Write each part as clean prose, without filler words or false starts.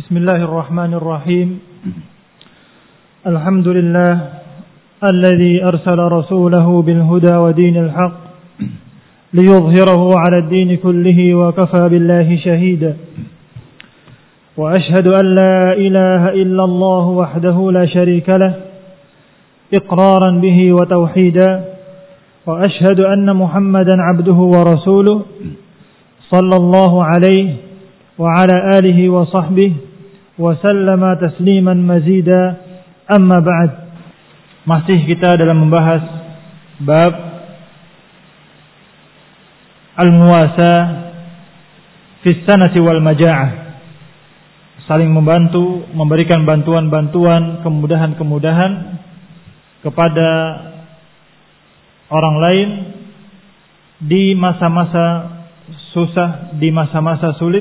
بسم الله الرحمن الرحيم. الحمد لله الذي أرسل رسوله بالهدى ودين الحق ليظهره على الدين كله وكفى بالله شهيدا. وأشهد أن لا إله إلا الله وحده لا شريك له إقرارا به وتوحيدا. وأشهد أن محمدا عبده ورسوله صلى الله عليه وعلى آله وصحبه وسلم تسليما مزيدا. أما بعد. Masih kita dalam membahas bab al-muwasa fi sanati wal maja'ah, saling membantu, memberikan bantuan-bantuan, kemudahan-kemudahan kepada orang lain di masa-masa susah, di masa-masa sulit,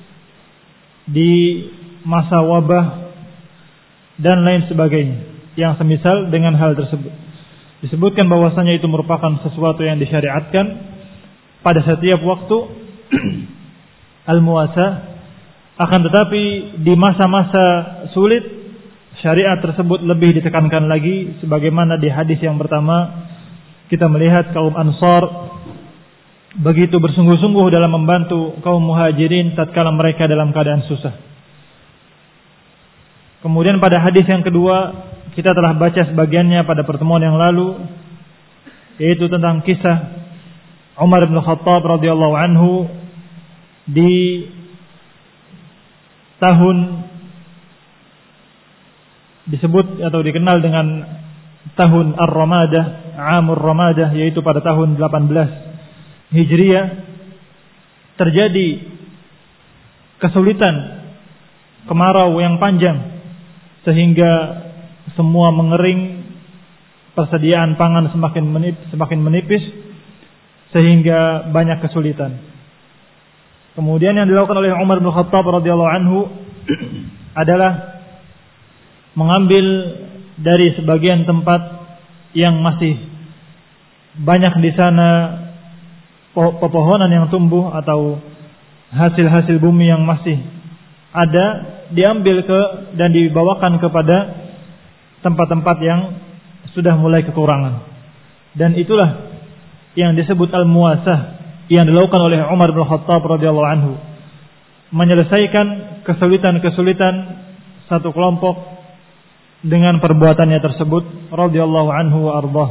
di masa wabah dan lain sebagainya yang semisal dengan hal tersebut. Disebutkan bahwasanya itu merupakan sesuatu yang disyariatkan pada setiap waktu al-muwasa. Akan tetapi di masa-masa sulit syariat tersebut lebih ditekankan lagi, sebagaimana di hadis yang pertama kita melihat kaum Ansar begitu bersungguh-sungguh dalam membantu kaum Muhajirin tatkala mereka dalam keadaan susah. Kemudian pada hadis yang kedua kita telah baca sebagiannya pada pertemuan yang lalu, yaitu tentang kisah Umar bin Khattab radhiyallahu anhu di tahun disebut atau dikenal dengan tahun Ar-Ramadah, Amur Ramadah, yaitu pada tahun 18 Hijriah terjadi kesulitan, kemarau yang panjang sehingga semua mengering, persediaan pangan semakin menipis sehingga banyak kesulitan. Kemudian yang dilakukan oleh Umar bin Khattab radhiyallahu anhu adalah mengambil dari sebagian tempat yang masih banyak di sana pepohonan yang tumbuh atau hasil-hasil bumi yang masih ada, diambil dan dibawakan kepada tempat-tempat yang sudah mulai kekurangan. Dan itulah yang disebut al-muwasah yang dilakukan oleh Umar bin Khattab radhiyallahu anhu, menyelesaikan kesulitan-kesulitan satu kelompok dengan perbuatannya tersebut radhiyallahu anhu wa ardhah.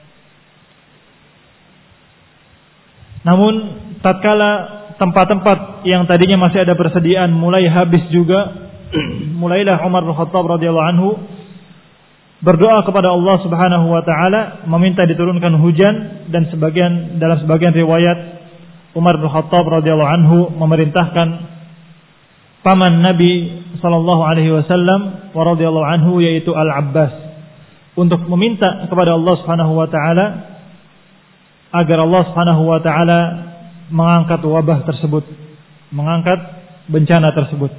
Namun tatkala tempat-tempat yang tadinya masih ada persediaan mulai habis juga, mulailah Umar bin Khattab radhiyallahu anhu berdoa kepada Allah Subhanahu wa taala meminta diturunkan hujan. Dan dalam sebagian riwayat Umar bin Khattab radhiyallahu anhu memerintahkan paman Nabi sallallahu alaihi wasallam wa radhiyallahu anhu, yaitu Al-Abbas, untuk meminta kepada Allah Subhanahu wa taala agar Allah Subhanahu wa taala mengangkat wabah tersebut, mengangkat bencana tersebut.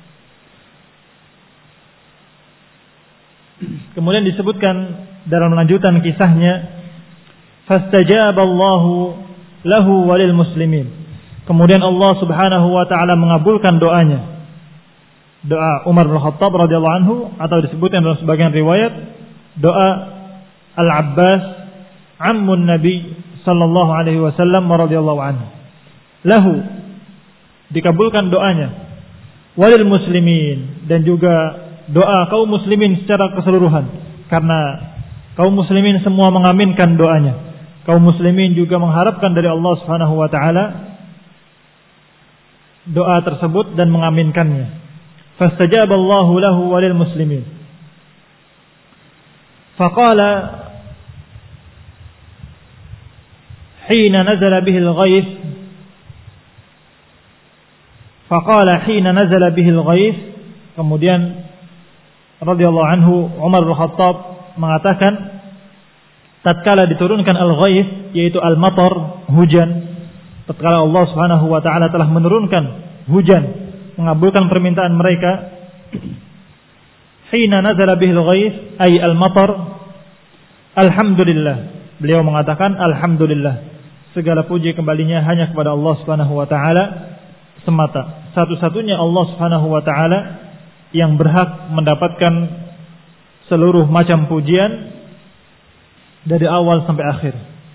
Kemudian disebutkan dalam lanjutan kisahnya, fastajaballahu lahu walil muslimin. Kemudian Allah Subhanahu wa taala mengabulkan doanya, doa Umar bin Khattab radhiyallahu anhu, atau disebutkan dalam sebagian riwayat doa Al-Abbas ammun Nabi sallallahu alaihi wasallam radhiyallahu anhu. Lahu, dikabulkan doanya, walil muslimin, dan juga doa kaum muslimin secara keseluruhan, karena kaum muslimin semua mengaminkan doanya. Kaum muslimin juga mengharapkan dari Allah Subhanahu wa taala doa tersebut dan mengaminkannya. Fastajaballahu lahu walil muslimin. Faqala hina nazala bihi al-ghaith, faqala hina nazala bihi al-ghaith, kemudian radhiyallahu anhu Umar bin Khattab mengatakan tatkala diturunkan al-ghaith, yaitu al-matar, hujan, tatkala Allah Subhanahu wa taala telah menurunkan hujan, mengabulkan permintaan mereka, hina nazala bihi al-ghaith ay al-matar, alhamdulillah, beliau mengatakan alhamdulillah, segala puji kembalinya hanya kepada Allah Subhanahu wa taala semata. Satu-satunya Allah Subhanahu wa taala yang berhak mendapatkan seluruh macam pujian dari awal sampai akhir.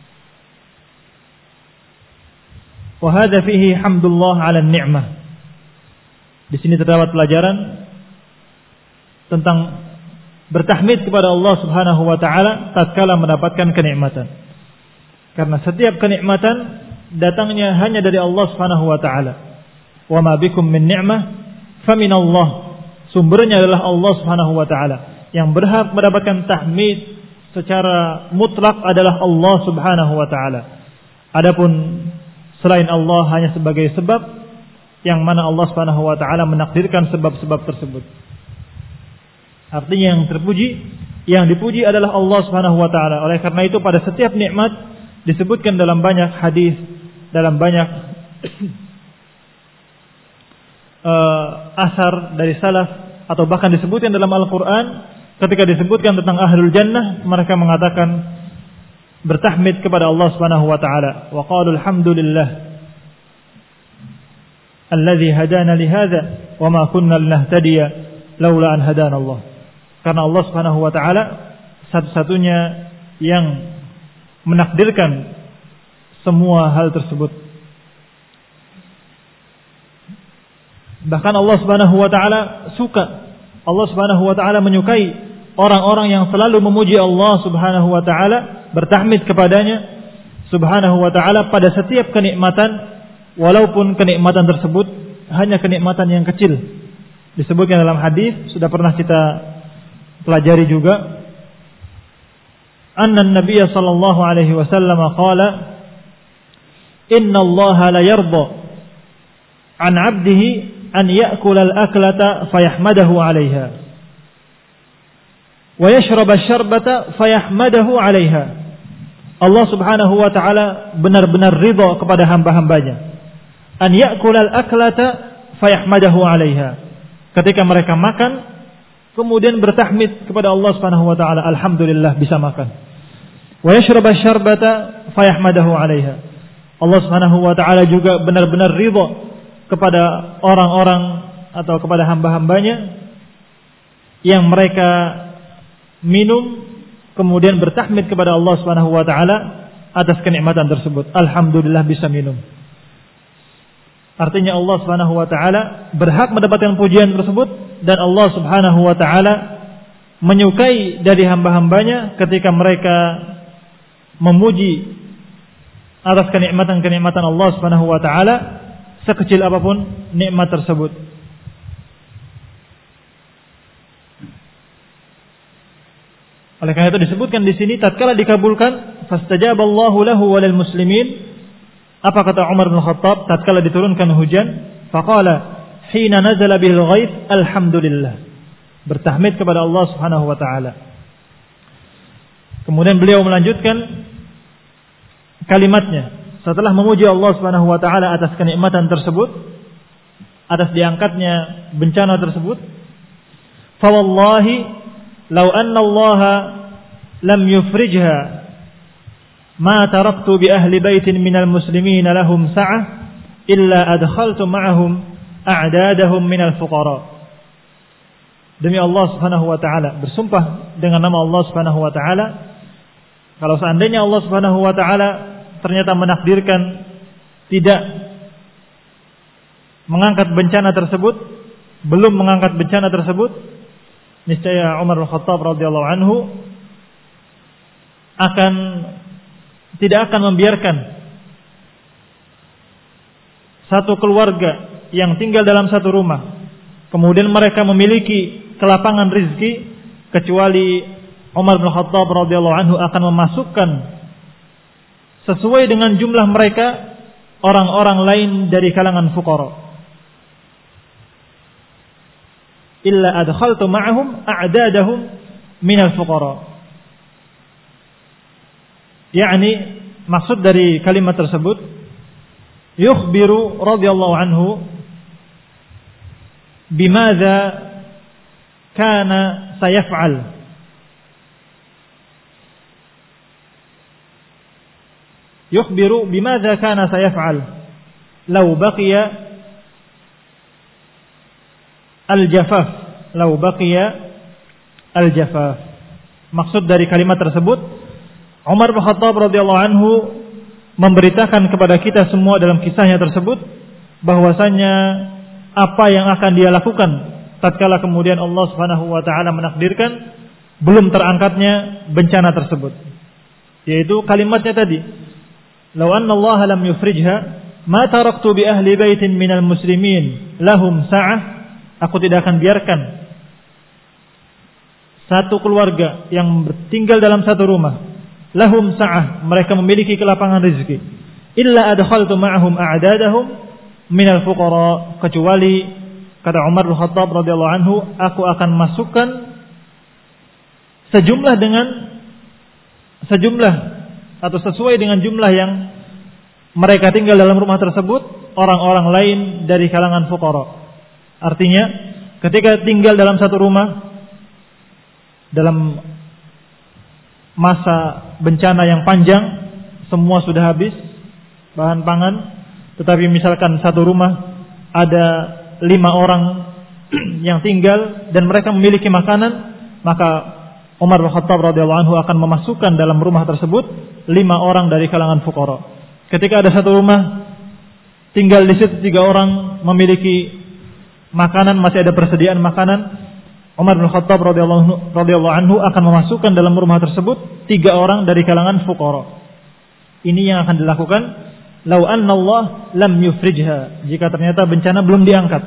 Wa hadza fihi hamdulillah 'ala ni'mah. Di sini terdapat pelajaran tentang bertahmid kepada Allah Subhanahu wa taala tatkala mendapatkan kenikmatan. Karena setiap kenikmatan datangnya hanya dari Allah Subhanahu wa taala. Wa ma bikum min ni'mah famin Allah. Sumbernya adalah Allah Subhanahu wa taala. Yang berhak mendapatkan tahmid secara mutlak adalah Allah Subhanahu wa taala. Adapun selain Allah hanya sebagai sebab yang mana Allah Subhanahu wa taala menakdirkan sebab-sebab tersebut. Artinya yang dipuji adalah Allah Subhanahu wa taala. Oleh karena itu pada setiap nikmat disebutkan dalam banyak hadis, dalam banyak asar dari salaf, atau bahkan disebutkan dalam Al-Quran, ketika disebutkan tentang ahlul jannah, mereka mengatakan bertahmid kepada Allah Subhanahu wa taala. Wa qalu alhamdulillah alladzi hadana li hadza wa ma kunna linahtadiya laula an hadana Allah. Karena Allah Subhanahu wa taala satu-satunya yang menakdirkan semua hal tersebut. Bahkan Allah Subhanahu wa taala suka, Allah Subhanahu wa taala menyukai orang-orang yang selalu memuji Allah Subhanahu wa taala, bertahmid kepadanya Subhanahu wa taala pada setiap kenikmatan, walaupun kenikmatan tersebut hanya kenikmatan yang kecil. Disebutkan dalam hadis, sudah pernah kita pelajari juga, anna Nabi sallallahu alaihi wasallam qala inna Allah la yarda an 'abdihi an ya'kula al-aklata fayahmadahu 'alayha wa yashraba asy-syarbata fayahmadahu 'alayha. Allah Subhanahu wa taala benar-benar ridha kepada hamba-hambanya an ya'kula al-aklata fayahmadahu 'alayha, ketika mereka makan kemudian bertahmid kepada Allah Subhanahu wa taala, alhamdulillah bisa makan. Wa yashraba asy-syarbata fayahmadahu 'alayha. Allah Subhanahu wa taala juga benar-benar ridha kepada orang-orang atau kepada hamba-hambanya yang mereka minum kemudian bertahmid kepada Allah Subhanahu wa taala atas kenikmatan tersebut. Alhamdulillah bisa minum. Artinya Allah Subhanahu wa taala berhak mendapatkan pujian tersebut, dan Allah Subhanahu wa taala menyukai dari hamba-hambanya ketika mereka memuji atas kenikmatan-kenikmatan Allah Subhanahu wa taala, sekecil apapun nikmat tersebut. Oleh karena itu disebutkan di sini tatkala dikabulkan, fastajaballahu lahu walil muslimin. Apa kata Umar bin Khattab tatkala diturunkan hujan? Faqala hina nazala bil ghaith alhamdulillah. Bertahmid kepada Allah Subhanahu wa taala. Kemudian beliau melanjutkan kalimatnya setelah memuji Allah Subhanahu wa taala atas kenikmatan tersebut, atas diangkatnya bencana tersebut. Fa wallahi law anna Allah lam yufrijha ma taraktu bi ahli baitin minal muslimin lahum sa'ah illa adkhaltu ma'ahum a'dadahum minal fuqara. Demi Allah Subhanahu wa taala, bersumpah dengan nama Allah Subhanahu wa taala, kalau seandainya Allah Subhanahu wa taala ternyata menakdirkan tidak mengangkat bencana tersebut, belum mengangkat bencana tersebut, niscaya Umar bin Khattab radhiyallahu anhu tidak akan membiarkan satu keluarga yang tinggal dalam satu rumah kemudian mereka memiliki kelapangan rezeki, kecuali Umar bin Khattab radhiyallahu anhu akan memasukkan sesuai dengan jumlah mereka orang-orang lain dari kalangan fuqara. Illa adkhaltu ma'ahum a'dadahum minal fuqara. Yani maksud dari kalimat tersebut, yukhbiru radhiyallahu anhu bimadza kana sayaf'al. Yukhbiru bimadza kana sayaf'al law baqiya al-jafaf law baqiya al-jafaf. Maksud dari kalimat tersebut, Umar bin Khattab radhiyallahu anhu memberitakan kepada kita semua dalam kisahnya tersebut bahwasanya apa yang akan dia lakukan tatkala kemudian Allah Subhanahu wa taala menakdirkan belum terangkatnya bencana tersebut. Yaitu kalimatnya tadi, "Law anna Allah lam yufrijha, ma taraktu bi ahli baitin minal muslimin lahum sa'ah." Aku tidak akan biarkan satu keluarga yang tinggal dalam satu rumah, lahum sa'ah, mereka memiliki kelapangan rezeki, illa adkhaltu ma'ahum a'dadahum minal fuqara, kecuali kata Umar bin Khattab radhiyallahu anhu, aku akan masukkan sejumlah atau sesuai dengan jumlah yang mereka tinggal dalam rumah tersebut, orang-orang lain dari kalangan fuqara. Artinya ketika tinggal dalam satu rumah dalam masa bencana yang panjang, semua sudah habis bahan pangan, tetapi misalkan satu rumah ada 5 orang yang tinggal dan mereka memiliki makanan, maka Umar bin Khattab radhiyallahu anhu akan memasukkan dalam rumah tersebut 5 orang dari kalangan fuqara. Ketika ada satu rumah tinggal di situ 3 orang memiliki makanan, masih ada persediaan makanan, Umar bin Khattab radhiyallahu anhu akan memasukkan dalam rumah tersebut 3 orang dari kalangan fuqara. Ini yang akan dilakukan lau anna Allah lam yufrijha, jika ternyata bencana belum diangkat.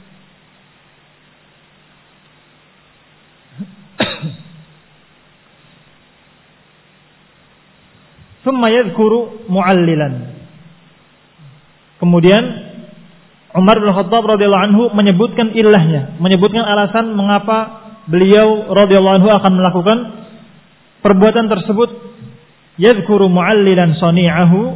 Thumma yadhkuru mu'allilan. Kemudian Umar bin Khattab radhiyallahu anhu menyebutkan ilahnya, menyebutkan alasan mengapa beliau radhiyallahu anhu akan melakukan perbuatan tersebut. Yadhkuru mu'allilan sani'ahu.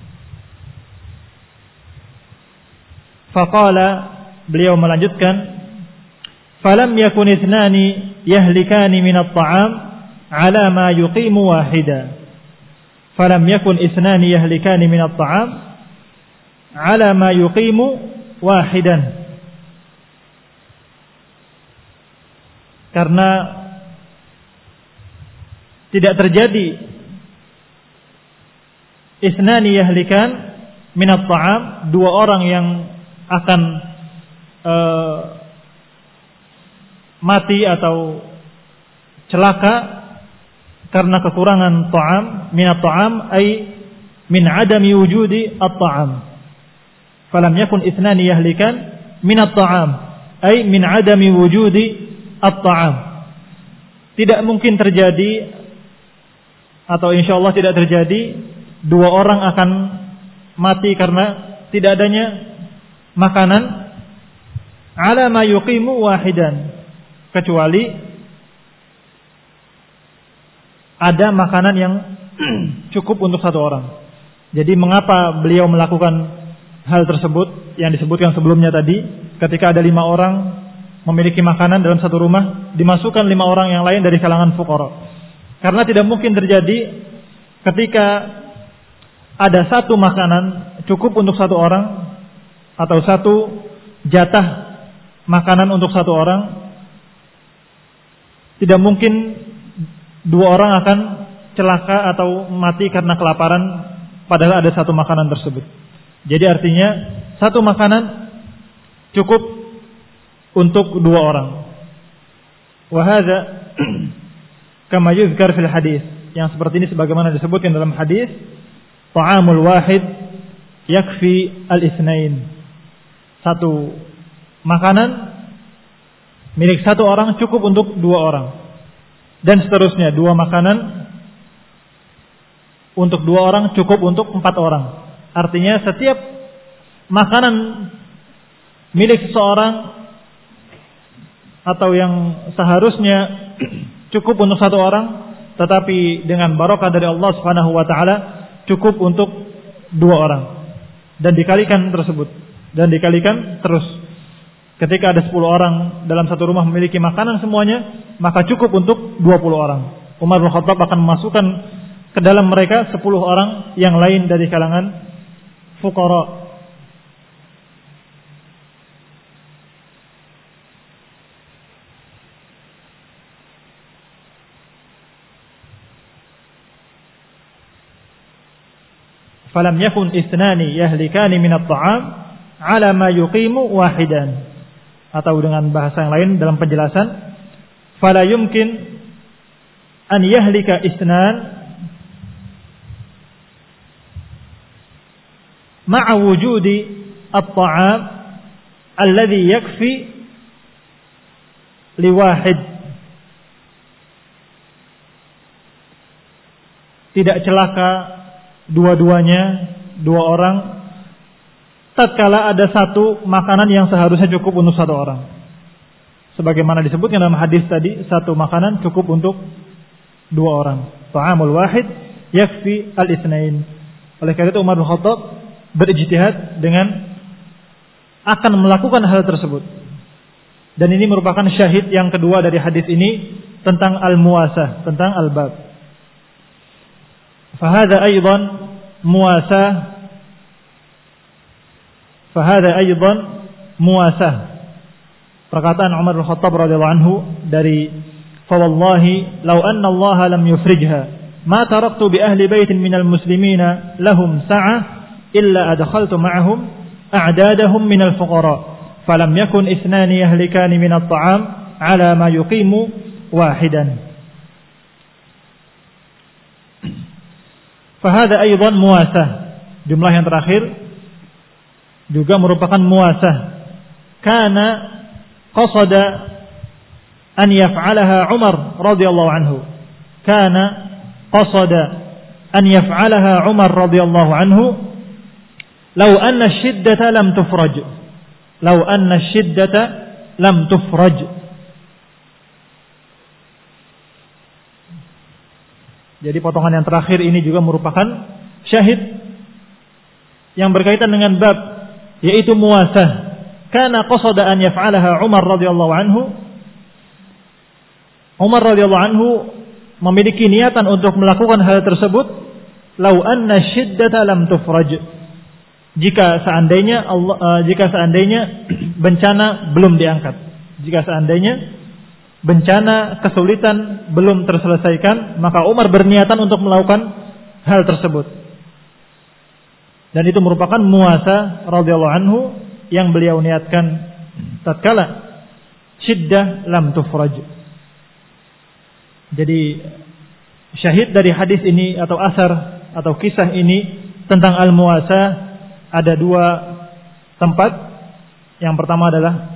Faqala, beliau melanjutkan, falam yakun ithnani yahlikani min at-ta'am ala ma yuqimu wahida. Falam yakun ithnani yahlikani min at-ta'am ala ma yuqimu wahidan. Karena tidak terjadi ithnani yahlikan min at-ta'am, 2 orang yang akan mati atau celaka karena kekurangan ta'am, minat ta'am ay min adami wujudi at-ta'am. Falam yakun ithnani yahlikan minat ta'am ay min adami wujudi at-ta'am. Tidak mungkin terjadi atau insyaallah tidak terjadi 2 orang akan mati karena tidak adanya makanan ala ma yuqimu wahidan, kecuali ada makanan yang cukup untuk 1 orang. Jadi mengapa beliau melakukan hal tersebut yang disebutkan sebelumnya tadi, ketika ada 5 orang memiliki makanan dalam satu rumah, dimasukkan 5 orang yang lain dari kalangan fuqara. Karena tidak mungkin terjadi ketika ada 1 makanan cukup untuk 1 orang atau 1 jatah makanan untuk 1 orang, tidak mungkin 2 orang akan celaka atau mati karena kelaparan padahal ada 1 makanan tersebut. Jadi artinya 1 makanan cukup untuk 2 orang. Wa hadza kama yuzkar fil hadis, yang seperti ini sebagaimana disebutkan dalam hadis, ta'amul wahid yakfi al-itsnain. 1 makanan milik 1 orang cukup untuk 2 orang. Dan seterusnya, 2 makanan untuk 2 orang cukup untuk 4 orang. Artinya setiap makanan milik seseorang atau yang seharusnya cukup untuk 1 orang, tetapi dengan barokah dari Allah Subhanahu wa taala cukup untuk 2 orang. Dan dikalikan tersebut, dan dikalikan terus. Ketika ada 10 orang dalam satu rumah memiliki makanan semuanya, maka cukup untuk 20 orang. Umar bin Khattab akan memasukkan ke dalam mereka 10 orang yang lain dari kalangan fuqara. falam yakun ithnani yahlikani min at-ta'am ala ma yuqimu wahidan. Atau dengan bahasa yang lain dalam penjelasan, fala yumkin an yahlika itsnan ma'a wujudi at-ta'am alladhi yakfi liwahid. Tidak celaka dua-duanya, dua orang, tatkala ada satu makanan yang seharusnya cukup untuk satu orang. Sebagaimana disebutkan dalam hadis tadi, satu makanan cukup untuk dua orang. Ta'amul wahid yakfi al-itsnain. Oleh karena itu Umar bin Khattab berijtihad dengan akan melakukan hal tersebut. Dan ini merupakan syahid yang kedua dari hadis ini tentang al-muasah, tentang al-bab. فهذا أيضا مواساة. Perkataan Umar bin Khattab radhiyallahu anhu dari fawallahi law anna Allah lam yufrijha ma taraktu bi ahli baitin minal muslimina lahum sa'ah illa adkhaltu ma'ahum a'dadahum minal fuqara falam yakun ithnani yahlikani minat ta'am ala ma yuqimu wahidan. Fahada aydan muasah. Jumlah yang terakhir juga merupakan muasah. Kana qasada an yaf'alaha Umar radhiyallahu anhu. Kana qasada an yaf'alaha Umar radhiyallahu anhu law anna asy-shiddata lam tufraj. Law anna asy-shiddata lam tufraj. Jadi potongan yang terakhir ini juga merupakan syahid yang berkaitan dengan bab, yaitu muasah. Kana qasada an yaf'alaha Umar radhiyallahu anhu. Umar radhiyallahu anhu memiliki niatan untuk melakukan hal tersebut. Lau anna syiddata lam tufraj. Jika seandainya bencana belum diangkat. Jika seandainya bencana, kesulitan belum terselesaikan, maka Umar berniatan untuk melakukan hal tersebut. Dan itu merupakan muasa radhiyallahu anhu yang beliau niatkan tatkala syiddah lam tufraj. Jadi syahid dari hadis ini atau asar atau kisah ini tentang al-muasa ada dua tempat. Yang pertama adalah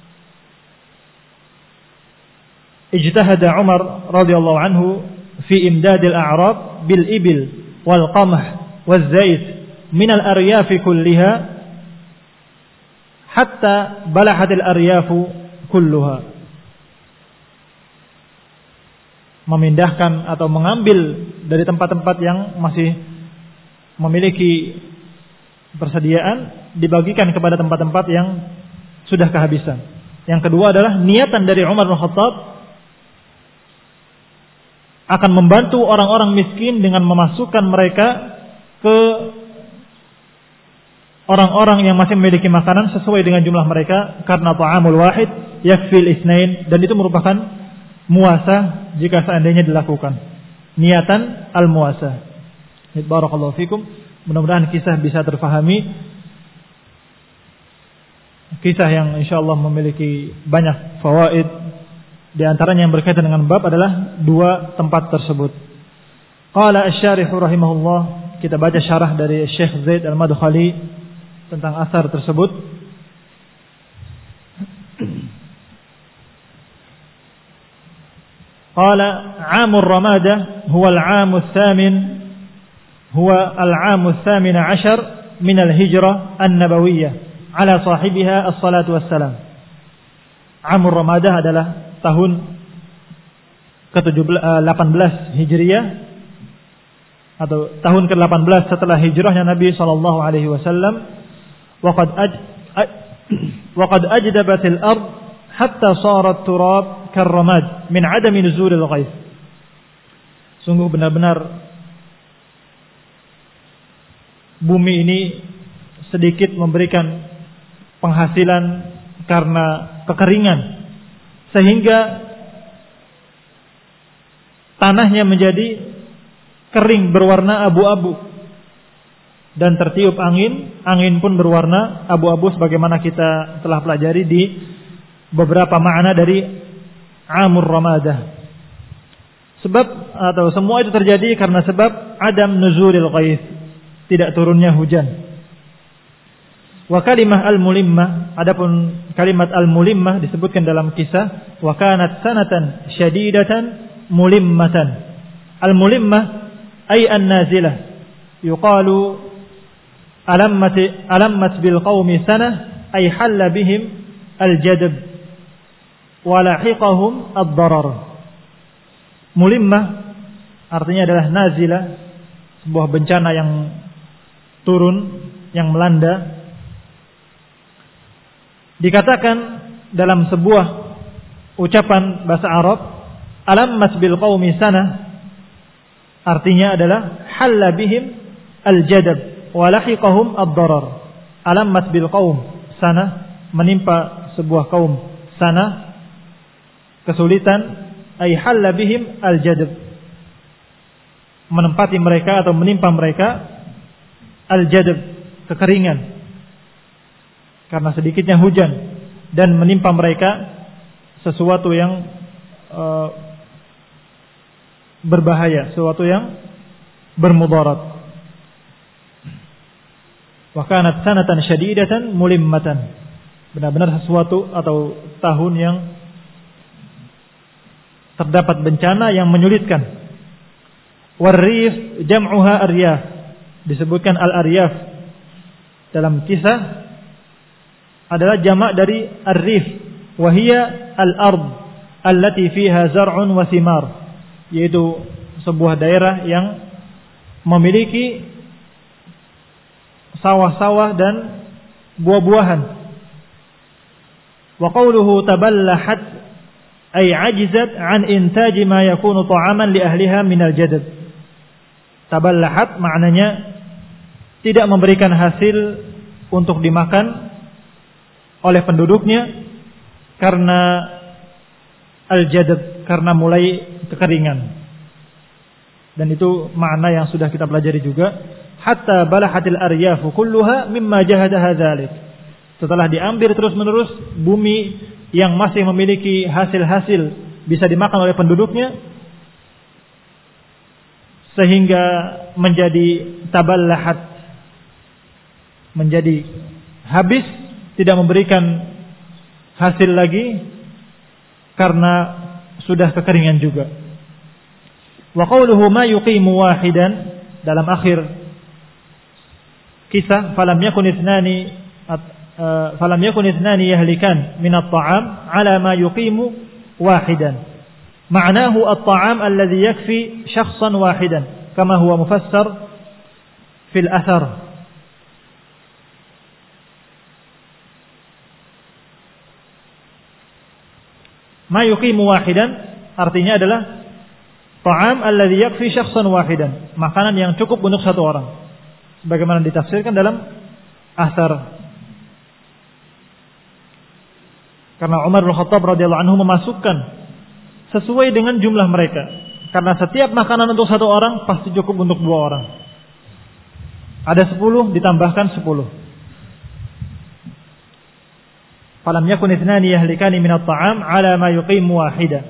ijtahada Umar radhiyallahu anhu fi imdadil a'rab bil ibil wal qamh wal zait min al aryaf kulliha hatta balahat al aryaf kulluha. Memindahkan atau mengambil dari tempat-tempat yang masih memiliki persediaan, dibagikan kepada tempat-tempat yang sudah kehabisan. Yang kedua adalah niatan dari Umar bin Khattab akan membantu orang-orang miskin dengan memasukkan mereka ke orang-orang yang masih memiliki makanan sesuai dengan jumlah mereka, karena ta'amul wahid yakfil itsnain, dan itu merupakan muasah jika seandainya dilakukan. Niatan al-muasah. Barakallahu fikum. Mudah-mudahan kisah bisa terfahami. Kisah yang insyaallah memiliki banyak fawaid. Di antaranya yang berkaitan dengan bab adalah dua tempat tersebut. Qala asy-syarih rahimahullah, kita baca syarah dari Syekh Zaid Al-Madkhali tentang asar tersebut. Qala 'amur Ramadah huwa al-'amu ats-tsamin ashar min al-hijrah an-nabawiyyah ala sahibiha as-salatu wassalam. 'Amur Ramadah adalah tahun ke-18 Hijriah atau tahun ke-18 setelah hijrahnya Nabi sallallahu alaihi wasallam. Wa qad ajdabatil ard hatta sarat turab karramad min adami nuzulil ghaith. Sungguh benar-benar bumi ini sedikit memberikan penghasilan karena kekeringan, sehingga tanahnya menjadi kering berwarna abu-abu. dan tertiup angin pun berwarna abu-abu sebagaimana kita telah pelajari di beberapa makna dari amur ramadah. Sebab atau semua itu terjadi karena sebab adam nuzulil ghaith, tidak turunnya hujan. Wa kalimah al-mulimmah, adapun kalimat al-mulimmah disebutkan dalam kisah wa kanat sanatan syadidatan mulimmatan. Al-mulimmah ay an-nazilah. Yuqalu alammat bil qaumi sanah ay halla bihim al-jadab wa lahiqahum ad-darar. Mulimmah artinya adalah nazilah, sebuah bencana yang turun, yang melanda. Dikatakan dalam sebuah ucapan bahasa Arab, alammas bil qaumi sana, artinya adalah halla bihim al-jadab wa lahiqahum ad-darar. Alammas bil qaum sana, menimpa sebuah kaum, sana kesulitan, ay halla bihim al-jadab, menempati mereka atau menimpa mereka al-jadab, kekeringan karena sedikitnya hujan, dan menimpa mereka sesuatu yang berbahaya, sesuatu yang bermudarat. Wa kanat sanatan syadidatan mulimmatan, benar-benar sesuatu atau tahun yang terdapat bencana yang menyulitkan. Warrif jam'uha aryaf, disebutkan al-aryaf dalam kisah adalah jamak dari ar-rif, wa hiya al-ard allati fiha zar'un wa thimar, yaitu sebuah daerah yang memiliki sawah-sawah dan buah-buahan. Wa qawluhu taballahat ay ajizat an intaji ma yakunu ta'aman li ahliha minal jadab. Taballahat maknanya tidak memberikan hasil untuk dimakan oleh penduduknya karena al-jadab, karena mulai kekeringan. Dan itu makna yang sudah kita pelajari juga. Hatta balahatil aryafu kulluha mimma jahadaha dzalik. Setelah diambil terus-menerus, bumi yang masih memiliki hasil-hasil bisa dimakan oleh penduduknya, sehingga menjadi taballahat, menjadi habis, tidak memberikan hasil lagi karena sudah kekeringan juga. Wa qawluhu ma yuqimu wahidan, dalam akhir kisah falam yakun ithnani yahlikan min at-ta'am ala ma yuqimu wahidan. Ma'nahu at-ta'am alladhi yakfi shakhsan wahidan kama huwa mufassar fil athar. Ma yuqimu wahidan artinya adalah ta'am alladhi yakfi shakhsan wahidan, makanan yang cukup untuk satu orang, sebagaimana ditafsirkan dalam athar. Karena Umar bin Khattab radhiyallahu anhu memasukkan sesuai dengan jumlah mereka. Karena setiap makanan untuk satu orang pasti cukup untuk dua orang. Ada 10 ditambahkan 10. Falam yakun ithnani yahlikani min at-ta'am ala ma yuqimu wahida.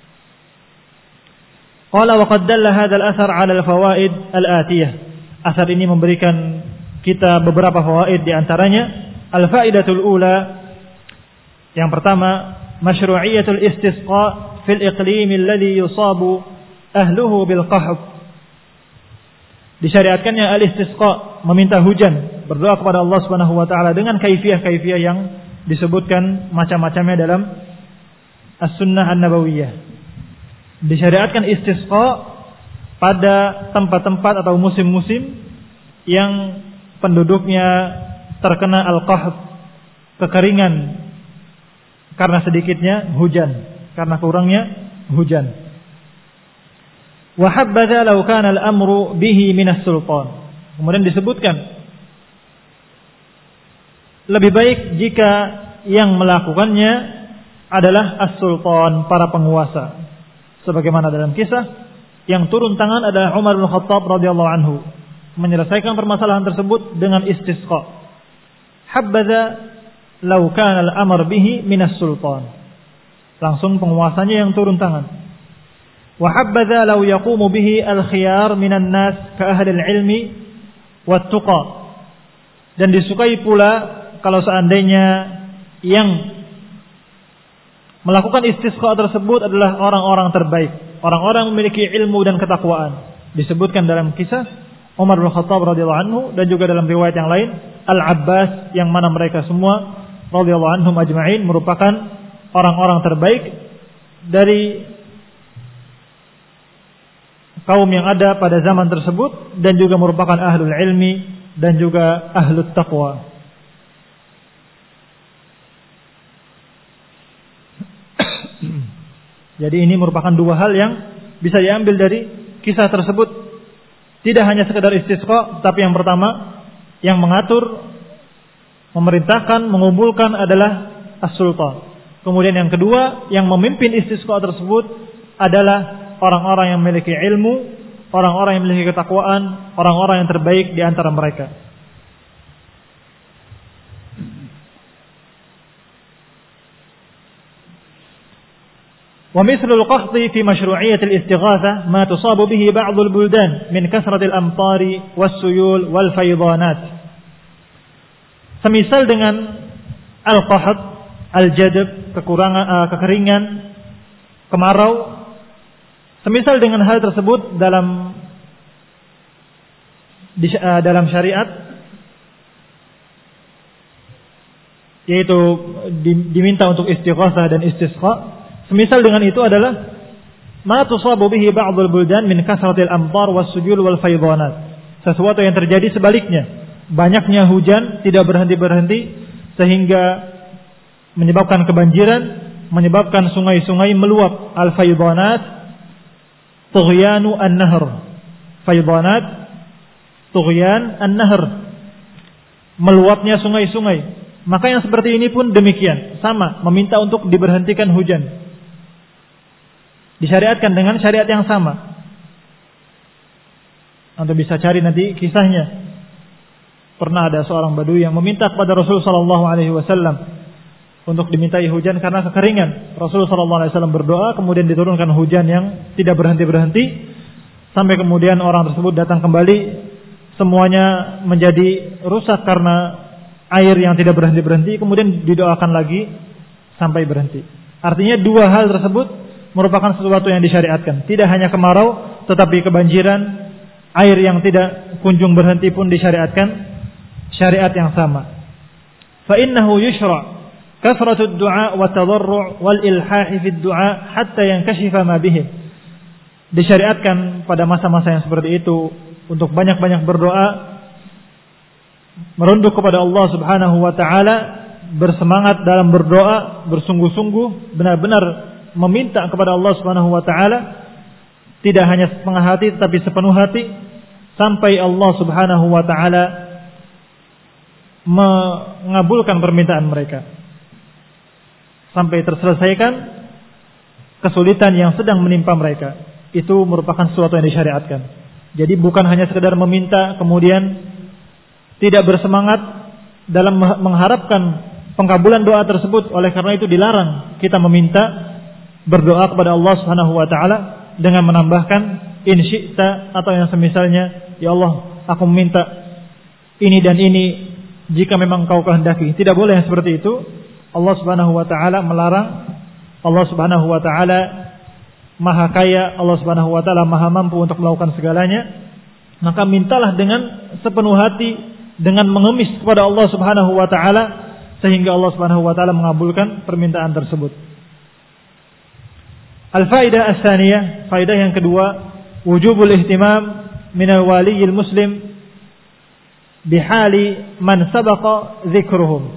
Qala wa qad dalla hadha al-athar ala al-fawaid al-atiyah. Athar ini memberikan kita beberapa fawaid, di antaranya al-faidatul ula, yang pertama, masyru'iyatul istisqa fil iqlim alladhi yusabu ahluhu bil qahb. Disyariatkannya al-istisqa, meminta hujan, berdoa kepada Allah Subhanahu wa taala dengan kaifiyah-kaifiyah yang disebutkan macam-macamnya dalam as-sunnah an-nabawiyah. Disyariatkan istisqa pada tempat-tempat atau musim-musim yang penduduknya terkena al-qahb, kekeringan, karena sedikitnya hujan, karena kurangnya hujan. Wa habbatha law kana al-amru bihi min as-sultan. Kemudian disebutkan lebih baik jika yang melakukannya adalah as-sultan, para penguasa. Sebagaimana dalam kisah, yang turun tangan adalah Umar bin Khattab radhiyallahu anhu. menyelesaikan permasalahan tersebut dengan istisqa. Habbaza law kana al-amr bihi minas sultan. Langsung penguasanya yang turun tangan. Wa habbaza law yaqumu bihi al-khiyar minan nas ka ahli al-ilmi wat tuqa. Dan disukai pula kalau seandainya yang melakukan istisqa tersebut adalah orang-orang terbaik, orang-orang memiliki ilmu dan ketakwaan. Disebutkan dalam kisah Umar bin Khattab radhiyallahu anhu dan juga dalam riwayat yang lain Al-Abbas, yang mana mereka semua radhiyallahu anhum ajma'in merupakan orang-orang terbaik dari kaum yang ada pada zaman tersebut dan juga merupakan ahlul ilmi dan juga ahlul taqwa. Jadi ini merupakan dua hal yang bisa diambil dari kisah tersebut. Tidak hanya sekedar istisqa, tapi yang pertama yang mengatur, memerintahkan, mengumpulkan adalah as-sultan. Kemudian yang kedua yang memimpin istisqa tersebut adalah orang-orang yang memiliki ilmu, orang-orang yang memiliki ketakwaan, orang-orang yang terbaik di antara mereka. ومثل القحط في مشروعية الاستغاثة ما تصاب به بعض البلدان من كثرة الأمطار والسيول والفيضانات. Semisal dengan al-qahط, al-jadb, kekeringan, kemarau, semisal dengan hal tersebut dalam syariat, yaitu diminta untuk istighatsah dan istisqa. Semisal dengan itu adalah ma tusabu bihi ba'dul buldan min kasratil amtar was-sujul wal faydanat. Sesuatu yang terjadi sebaliknya. Banyaknya hujan tidak berhenti-berhenti sehingga menyebabkan kebanjiran, menyebabkan sungai-sungai meluap. Al-faydanat tughyanu an-nahr. Faydanat tughyan an-nahr. Meluapnya sungai-sungai. Maka yang seperti ini pun demikian, sama, meminta untuk diberhentikan hujan. Disyariatkan dengan syariat yang sama. Anda bisa cari nanti kisahnya. Pernah ada seorang badui yang meminta kepada Rasul sallallahu alaihi wasallam untuk dimintai hujan karena kekeringan. Rasul sallallahu alaihi wasallam berdoa, kemudian diturunkan hujan yang tidak berhenti-berhenti sampai kemudian orang tersebut datang kembali, semuanya menjadi rusak karena air yang tidak berhenti-berhenti, kemudian didoakan lagi sampai berhenti. Artinya dua hal tersebut merupakan sesuatu yang disyariatkan. Tidak hanya kemarau, tetapi kebanjiran, air yang tidak kunjung berhenti pun disyariatkan. Syariat yang sama. Fa innahu yushra' kasratu ad-du'a wa tadarru' wal ilhahi fi ad-du'a hatta yankashifa ma bihi. Disyariatkan pada masa-masa yang seperti itu untuk banyak-banyak berdoa, merunduk kepada Allah Subhanahu wa taala, bersemangat dalam berdoa, bersungguh-sungguh, benar-benar meminta kepada Allah Subhanahu wa taala, tidak hanya setengah hati tetapi sepenuh hati, sampai Allah Subhanahu wa taala mengabulkan permintaan mereka, sampai terselesaikan kesulitan yang sedang menimpa mereka. Itu merupakan sesuatu yang disyariatkan. Jadi bukan hanya sekedar meminta kemudian tidak bersemangat dalam mengharapkan pengkabulan doa tersebut. Oleh karena itu dilarang kita meminta, berdoa kepada Allah Subhanahu wa taala dengan menambahkan in syi'ta atau yang semisalnya, ya Allah, aku meminta ini dan ini jika memang Kau kehendaki. Tidak boleh yang seperti itu. Allah Subhanahu wa taala melarang. Allah Subhanahu wa taala Maha Kaya, Allah Subhanahu wa taala Maha mampu untuk melakukan segalanya. Maka mintalah dengan sepenuh hati, dengan mengemis kepada Allah Subhanahu wa taala, sehingga Allah Subhanahu wa taala mengabulkan permintaan tersebut. Al-faidah as-saniyah, faidah yang kedua, wujubul ihtimam min al-waliyil muslim bihali man sabaqa dzikruhum.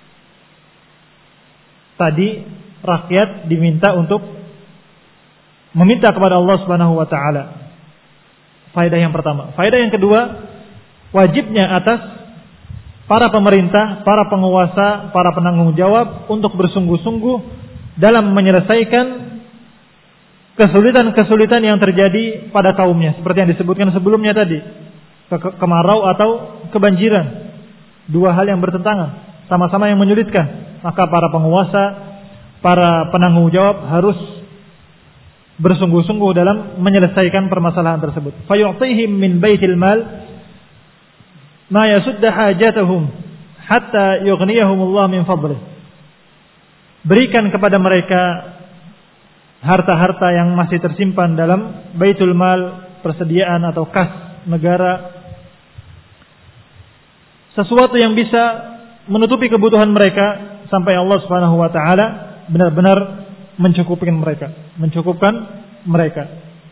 Tadi rakyat diminta untuk meminta kepada Allah Subhanahu wa taala. Faidah yang pertama. Faidah yang kedua, wajibnya atas para pemerintah, para penguasa, para penanggung jawab untuk bersungguh-sungguh dalam menyelesaikan kesulitan-kesulitan yang terjadi pada kaumnya, seperti yang disebutkan sebelumnya tadi. kemarau atau kebanjiran. Dua hal yang bertentangan, sama-sama yang menyulitkan. Maka para penguasa, para penanggung jawab harus bersungguh-sungguh dalam menyelesaikan permasalahan tersebut. Fayu'tihim min baitil mal ma yasudda hajatahum hatta yughniyahumullah min fadlih. Berikan kepada mereka harta-harta yang masih tersimpan dalam baitul mal, persediaan atau kas negara, sesuatu yang bisa menutupi kebutuhan mereka sampai Allah Subhanahu wa taala benar-benar mencukupkan mereka.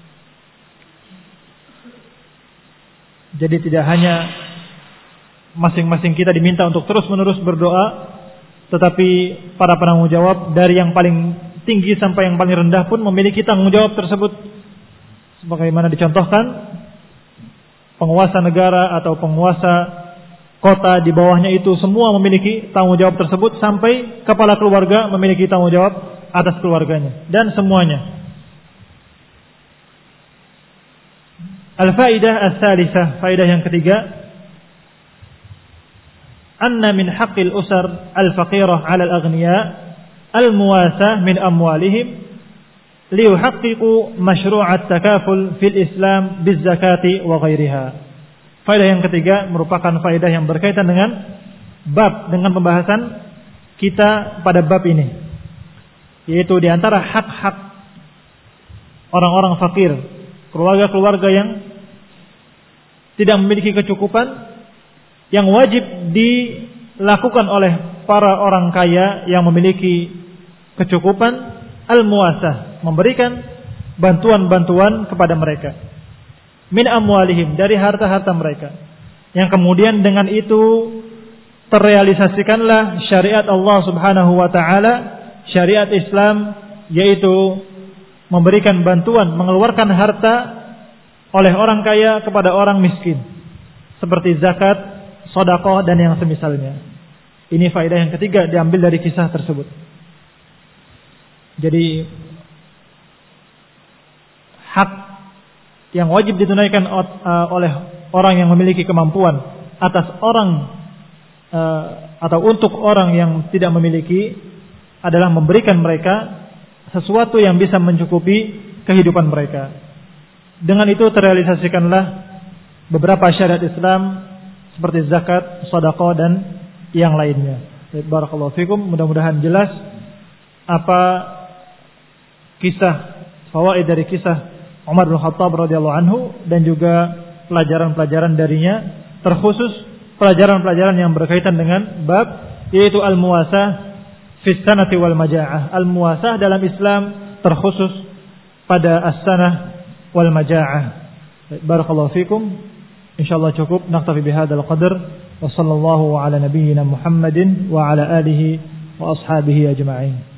Jadi tidak hanya masing-masing kita diminta untuk terus-menerus berdoa, tetapi para penanggung jawab dari yang paling tinggi sampai yang paling rendah pun memiliki tanggung jawab tersebut. Sebagaimana dicontohkan, penguasa negara atau penguasa kota di bawahnya itu semua memiliki tanggung jawab tersebut, sampai kepala keluarga memiliki tanggung jawab atas keluarganya dan semuanya. Al-faidah as-salisah, faidah yang ketiga, anna min haqqil usar al-faqirah 'ala al-aghniya al-muwasah min amwalihim liyuhaqqiqu masyru'at takaful fil Islam biz-zakati wa ghairiha. Faedah yang ketiga merupakan faedah yang berkaitan dengan pembahasan kita pada bab ini, yaitu di antara hak-hak orang-orang fakir, keluarga-keluarga yang tidak memiliki kecukupan, yang wajib dilakukan oleh para orang kaya yang memiliki kecukupan, al-muwasah, memberikan bantuan-bantuan kepada mereka, min amwalihim, dari harta-harta mereka, yang kemudian dengan itu terrealisasikanlah syariat Allah Subhanahu wa taala, syariat Islam, yaitu memberikan bantuan, mengeluarkan harta oleh orang kaya kepada orang miskin, seperti zakat, sedekah dan yang semisalnya. Ini faedah yang ketiga diambil dari kisah tersebut. Jadi hak yang wajib ditunaikan oleh orang yang memiliki kemampuan atas orang atau untuk orang yang tidak memiliki adalah memberikan mereka sesuatu yang bisa mencukupi kehidupan mereka. Dengan itu terrealisasikanlah beberapa syariat Islam seperti zakat, sedekah dan yang lainnya. Barakallahu fikum, mudah-mudahan jelas apa kisah, fawaid dari kisah Umar bin Khattab radhiyallahu anhu dan juga pelajaran-pelajaran darinya, terkhusus pelajaran-pelajaran yang berkaitan dengan bab, yaitu al-muwasah fi sanati wal maja'ah. Al-muwasah dalam Islam terkhusus pada as-sanah wal maja'ah. Barakallahu fikum. Insyaallah cukup, naktafi bihadzal qadar wa sallallahu ala nabiyyina Muhammadin wa ala alihi wa ashabihi ajma'in.